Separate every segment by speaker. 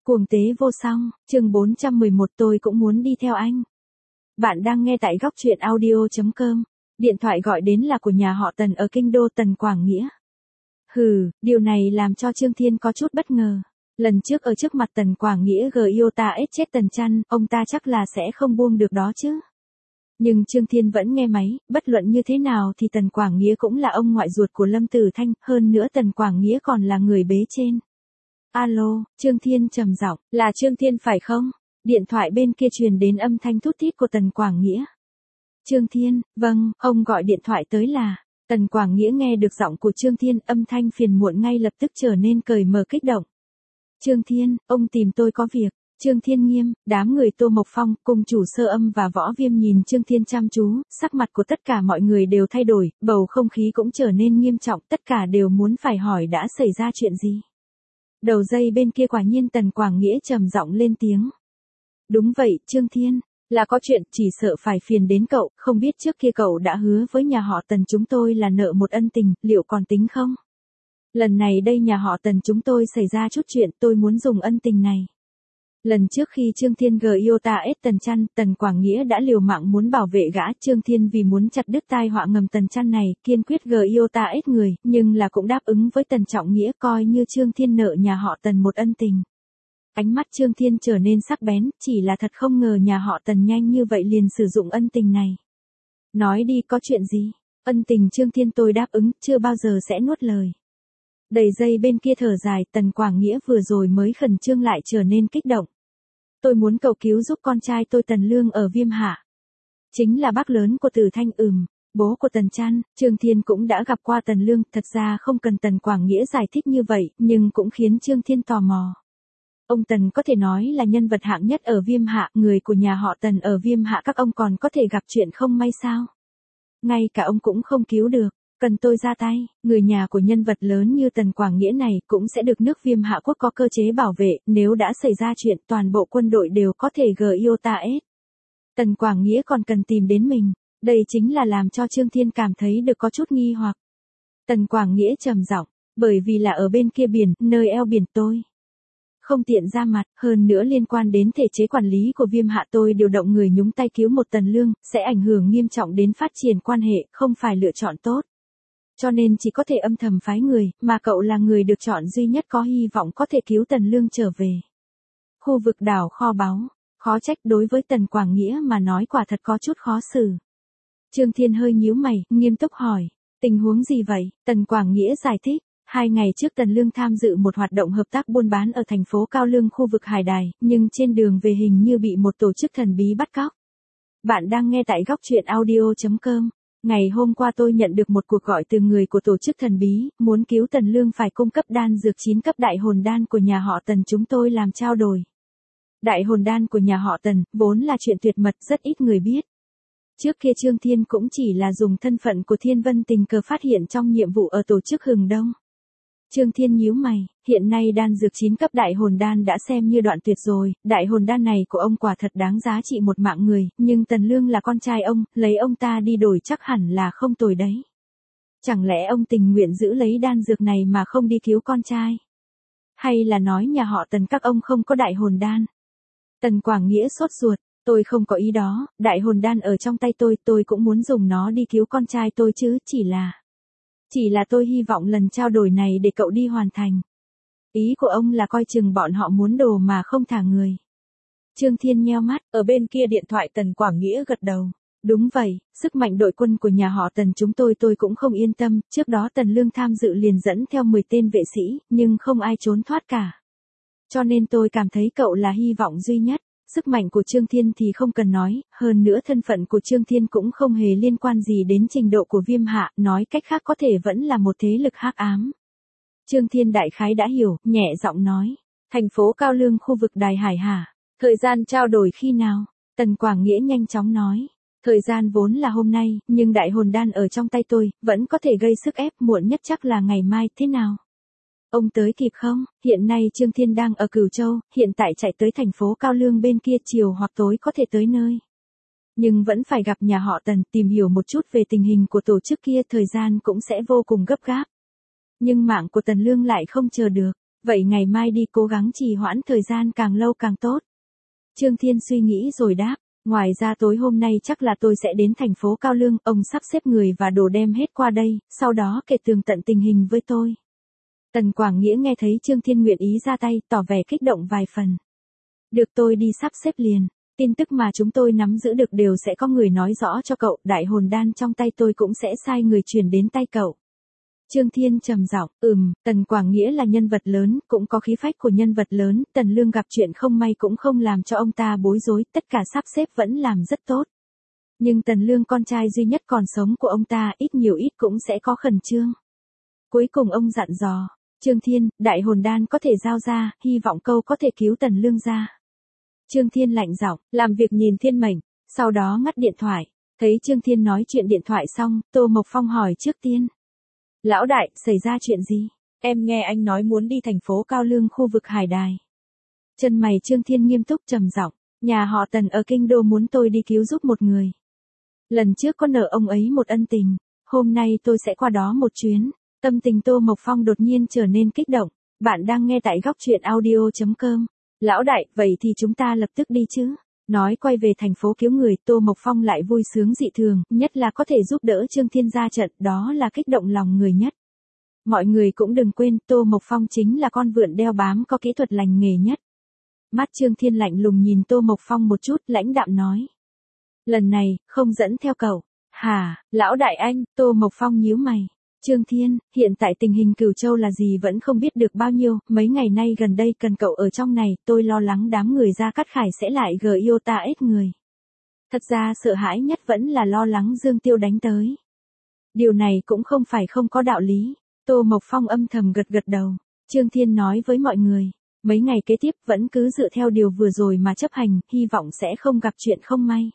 Speaker 1: Cuồng tế vô song, chương 411 tôi cũng muốn đi theo anh. Bạn đang nghe tại góc truyện audio.com. Điện thoại gọi đến là của nhà họ Tần ở kinh đô Tần Quảng Nghĩa. Điều này làm cho Trương Thiên có chút bất ngờ. Lần trước ở trước mặt Tần Quảng Nghĩa Giota chết Tần Chăn, ông ta chắc là sẽ không buông được đó chứ. Nhưng Trương Thiên vẫn nghe máy, bất luận như thế nào thì Tần Quảng Nghĩa cũng là ông ngoại ruột của Lâm Tử Thanh, hơn nữa Tần Quảng Nghĩa còn là người bế trên. Alo, Trương Thiên trầm giọng, là Trương Thiên phải không? Điện thoại bên kia truyền đến âm thanh thút thít của Tần Quảng Nghĩa. Trương Thiên, vâng, ông gọi điện thoại tới là. Tần Quảng Nghĩa nghe được giọng của Trương Thiên, âm thanh phiền muộn ngay lập tức trở nên cởi mở kích động. Trương Thiên, ông tìm tôi có việc. Trương Thiên nghiêm, đám người Tô Mộc Phong, cùng chủ Sơ Âm và Võ Viêm nhìn Trương Thiên chăm chú, sắc mặt của tất cả mọi người đều thay đổi, bầu không khí cũng trở nên nghiêm trọng, tất cả đều muốn phải hỏi đã xảy ra chuyện gì. Đầu dây bên kia quả nhiên Tần Quảng Nghĩa trầm giọng lên tiếng. Đúng vậy, Trương Thiên, là có chuyện, chỉ sợ phải phiền đến cậu, không biết trước kia cậu đã hứa với nhà họ Tần chúng tôi là nợ một ân tình, liệu còn tính không? Lần này đây nhà họ Tần chúng tôi xảy ra chút chuyện, tôi muốn dùng ân tình này. Lần trước khi Trương Thiên Giota Tần Chăn, Tần Quảng Nghĩa đã liều mạng muốn bảo vệ gã. Trương Thiên vì muốn chặt đứt tai họa ngầm Tần Chăn này, kiên quyết Giota người, nhưng là cũng đáp ứng với Tần Trọng Nghĩa coi như Trương Thiên nợ nhà họ Tần một ân tình. Ánh mắt Trương Thiên trở nên sắc bén, chỉ là thật không ngờ nhà họ Tần nhanh như vậy liền sử dụng ân tình này. Nói đi, có chuyện gì? Ân tình Trương Thiên tôi đáp ứng, chưa bao giờ sẽ nuốt lời. Đầy dây bên kia thở dài, Tần Quảng Nghĩa vừa rồi mới khẩn trương lại trở nên kích động. Tôi muốn cầu cứu giúp con trai tôi Tần Lương ở Viêm Hạ. Chính là bác lớn của Tử Thanh, bố của Tần Chăn. Trương Thiên cũng đã gặp qua Tần Lương, thật ra không cần Tần Quảng Nghĩa giải thích như vậy, nhưng cũng khiến Trương Thiên tò mò. Ông Tần có thể nói là nhân vật hạng nhất ở Viêm Hạ, người của nhà họ Tần ở Viêm Hạ các ông còn có thể gặp chuyện không may sao? Ngay cả ông cũng không cứu được. Cần tôi ra tay, người nhà của nhân vật lớn như Tần Quảng Nghĩa này cũng sẽ được nước Viêm Hạ quốc có cơ chế bảo vệ, nếu đã xảy ra chuyện toàn bộ quân đội đều có thể Giota. Tần Quảng Nghĩa còn cần tìm đến mình, đây chính là làm cho Trương Thiên cảm thấy được có chút nghi hoặc. Tần Quảng Nghĩa trầm giọng, bởi vì là ở bên kia biển, nơi eo biển tôi không tiện ra mặt, hơn nữa liên quan đến thể chế quản lý của Viêm Hạ tôi điều động người nhúng tay cứu một Tần Lương, sẽ ảnh hưởng nghiêm trọng đến phát triển quan hệ, không phải lựa chọn tốt. Cho nên chỉ có thể âm thầm phái người, mà cậu là người được chọn duy nhất có hy vọng có thể cứu Tần Lương trở về. Khu vực đảo kho báu, khó trách đối với Tần Quảng Nghĩa mà nói quả thật có chút khó xử. Trương Thiên hơi nhíu mày, nghiêm túc hỏi, tình huống gì vậy? Tần Quảng Nghĩa giải thích, 2 ngày trước Tần Lương tham dự một hoạt động hợp tác buôn bán ở thành phố Cao Lương khu vực Hải Đài, nhưng trên đường về hình như bị một tổ chức thần bí bắt cóc. Bạn đang nghe tại góc truyện audio.com. Ngày hôm qua tôi nhận được một cuộc gọi từ người của tổ chức thần bí, muốn cứu Tần Lương phải cung cấp đan dược 9 cấp đại hồn đan của nhà họ Tần chúng tôi làm trao đổi. Đại hồn đan của nhà họ Tần, vốn là chuyện tuyệt mật rất ít người biết. Trước kia Trương Thiên cũng chỉ là dùng thân phận của Thiên Vân tình cờ phát hiện trong nhiệm vụ ở tổ chức Hừng Đông. Trương Thiên nhíu mày, hiện nay đan dược 9 cấp đại hồn đan đã xem như đoạn tuyệt rồi, đại hồn đan này của ông quả thật đáng giá trị một mạng người, nhưng Tần Lương là con trai ông, lấy ông ta đi đổi chắc hẳn là không tồi đấy. Chẳng lẽ ông tình nguyện giữ lấy đan dược này mà không đi cứu con trai? Hay là nói nhà họ Tần các ông không có đại hồn đan? Tần Quảng Nghĩa sốt ruột, tôi không có ý đó, đại hồn đan ở trong tay tôi cũng muốn dùng nó đi cứu con trai tôi chứ, chỉ là tôi hy vọng lần trao đổi này để cậu đi hoàn thành. Ý của ông là coi chừng bọn họ muốn đồ mà không thả người. Trương Thiên nheo mắt, ở bên kia điện thoại Tần Quảng Nghĩa gật đầu. Đúng vậy, sức mạnh đội quân của nhà họ Tần chúng tôi cũng không yên tâm, trước đó Tần Lương tham dự liền dẫn theo 10 tên vệ sĩ, nhưng không ai trốn thoát cả. Cho nên tôi cảm thấy cậu là hy vọng duy nhất. Sức mạnh của Trương Thiên thì không cần nói, hơn nữa thân phận của Trương Thiên cũng không hề liên quan gì đến trình độ của Viêm Hạ, nói cách khác có thể vẫn là một thế lực hắc ám. Trương Thiên đại khái đã hiểu, nhẹ giọng nói, thành phố Cao Lương khu vực Đài Hải hả? Thời gian trao đổi khi nào? Tần Quảng Nghĩa nhanh chóng nói, thời gian vốn là hôm nay, nhưng đại hồn đan ở trong tay tôi, vẫn có thể gây sức ép, muộn nhất chắc là ngày mai, thế nào? Ông tới kịp không? Hiện nay Trương Thiên đang ở Cửu Châu, hiện tại chạy tới thành phố Cao Lương bên kia chiều hoặc tối có thể tới nơi. Nhưng vẫn phải gặp nhà họ Tần, tìm hiểu một chút về tình hình của tổ chức kia, thời gian cũng sẽ vô cùng gấp gáp. Nhưng mạng của Tần Lương lại không chờ được. Vậy ngày mai đi cố gắng trì hoãn thời gian càng lâu càng tốt. Trương Thiên suy nghĩ rồi đáp, ngoài ra tối hôm nay chắc là tôi sẽ đến thành phố Cao Lương, ông sắp xếp người và đồ đem hết qua đây, sau đó kể tường tận tình hình với tôi. Tần Quảng Nghĩa nghe thấy Trương Thiên nguyện ý ra tay, tỏ vẻ kích động vài phần. Được, tôi đi sắp xếp liền. Tin tức mà chúng tôi nắm giữ được đều sẽ có người nói rõ cho cậu, đại hồn đan trong tay tôi cũng sẽ sai người truyền đến tay cậu. Trương Thiên trầm giọng, Tần Quảng Nghĩa là nhân vật lớn, cũng có khí phách của nhân vật lớn, Tần Lương gặp chuyện không may cũng không làm cho ông ta bối rối, tất cả sắp xếp vẫn làm rất tốt. Nhưng Tần Lương con trai duy nhất còn sống của ông ta ít nhiều ít cũng sẽ có khẩn trương. Cuối cùng ông dặn dò, Trương Thiên, đại hồn đan có thể giao ra, hy vọng câu có thể cứu Tần Lương ra. Trương Thiên lạnh giọng, làm việc nhìn thiên mệnh, sau đó ngắt điện thoại. Thấy Trương Thiên nói chuyện điện thoại xong, Tô Mộc Phong hỏi trước tiên. Lão đại, xảy ra chuyện gì? Em nghe anh nói muốn đi thành phố Cao Lương khu vực Hải Đài. Chân mày Trương Thiên nghiêm túc trầm giọng, nhà họ Tần ở kinh đô muốn tôi đi cứu giúp một người. Lần trước có nợ ông ấy một ân tình, hôm nay tôi sẽ qua đó một chuyến. Tâm tình Tô Mộc Phong đột nhiên trở nên kích động. Bạn đang nghe tại góc truyện audio.com. Lão đại, vậy thì chúng ta lập tức đi chứ. Nói quay về thành phố cứu người, Tô Mộc Phong lại vui sướng dị thường, nhất là có thể giúp đỡ Trương Thiên ra trận, đó là kích động lòng người nhất. Mọi người cũng đừng quên, Tô Mộc Phong chính là con vượn đeo bám có kỹ thuật lành nghề nhất. Mắt Trương Thiên lạnh lùng nhìn Tô Mộc Phong một chút, lãnh đạm nói. Lần này, không dẫn theo cậu. Hả, lão đại anh, Tô Mộc Phong nhíu mày. Trương Thiên, hiện tại tình hình Cửu Châu là gì vẫn không biết được bao nhiêu, mấy ngày nay gần đây cần cậu ở trong này, tôi lo lắng đám người Gia Cát Khải sẽ lại yêu ta ít người. Thật ra sợ hãi nhất vẫn là lo lắng Dương Tiêu đánh tới. Điều này cũng không phải không có đạo lý. Tô Mộc Phong âm thầm gật gật đầu. Trương Thiên nói với mọi người, mấy ngày kế tiếp vẫn cứ dựa theo điều vừa rồi mà chấp hành, hy vọng sẽ không gặp chuyện không may.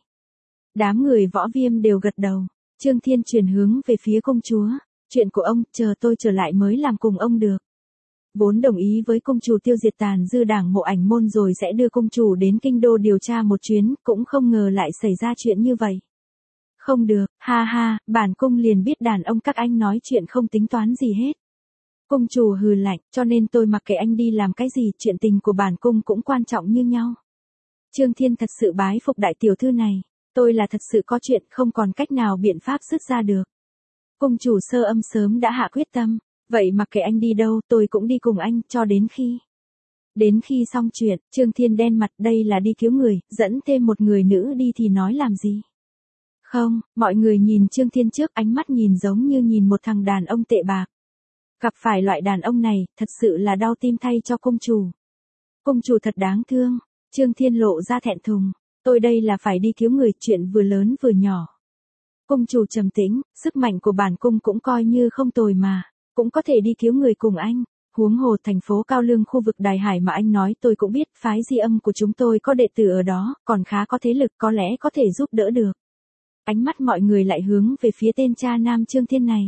Speaker 1: Đám người Võ Viêm đều gật đầu. Trương Thiên chuyển hướng về phía công chúa. Chuyện của ông, chờ tôi trở lại mới làm cùng ông được. Vốn đồng ý với công chủ tiêu diệt Tàn Dư Đảng Mộ Ảnh Môn rồi sẽ đưa công chủ đến kinh đô điều tra một chuyến, cũng không ngờ lại xảy ra chuyện như vậy. Không được, ha ha, bản cung liền biết đàn ông các anh nói chuyện không tính toán gì hết. Công chủ hừ lạnh, cho nên tôi mặc kệ anh đi làm cái gì, chuyện tình của bản cung cũng quan trọng như nhau. Trương Thiên thật sự bái phục đại tiểu thư này, tôi là thật sự có chuyện không còn cách nào biện pháp dứt ra được. Cung chủ Sơ Âm sớm đã hạ quyết tâm, vậy mặc kệ anh đi đâu tôi cũng đi cùng anh cho đến khi. Đến khi xong chuyện, Trương Thiên đen mặt, đây là đi cứu người, dẫn thêm một người nữ đi thì nói làm gì. Không, mọi người nhìn Trương Thiên trước, ánh mắt nhìn giống như nhìn một thằng đàn ông tệ bạc. Gặp phải loại đàn ông này, thật sự là đau tim thay cho công chủ. Công chủ thật đáng thương. Trương Thiên lộ ra thẹn thùng, tôi đây là phải đi cứu người, chuyện vừa lớn vừa nhỏ. Cung chủ trầm tĩnh, sức mạnh của bản cung cũng coi như không tồi mà, cũng có thể đi cứu người cùng anh. Huống hồ thành phố Cao Lương khu vực Đài Hải mà anh nói tôi cũng biết, phái Di Âm của chúng tôi có đệ tử ở đó, còn khá có thế lực, có lẽ có thể giúp đỡ được. Ánh mắt mọi người lại hướng về phía tên cha nam Trương Thiên này.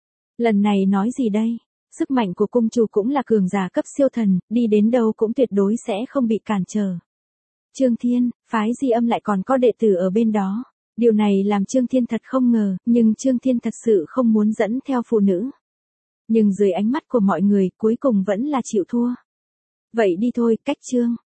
Speaker 1: Lần này nói gì đây? Sức mạnh của cung chủ cũng là cường giả cấp siêu thần, đi đến đâu cũng tuyệt đối sẽ không bị cản trở. Trương Thiên, phái Di Âm lại còn có đệ tử ở bên đó. Điều này làm Trương Thiên thật không ngờ, nhưng Trương Thiên thật sự không muốn dẫn theo phụ nữ. Nhưng dưới ánh mắt của mọi người, cuối cùng vẫn là chịu thua. Vậy đi thôi, cách Trương.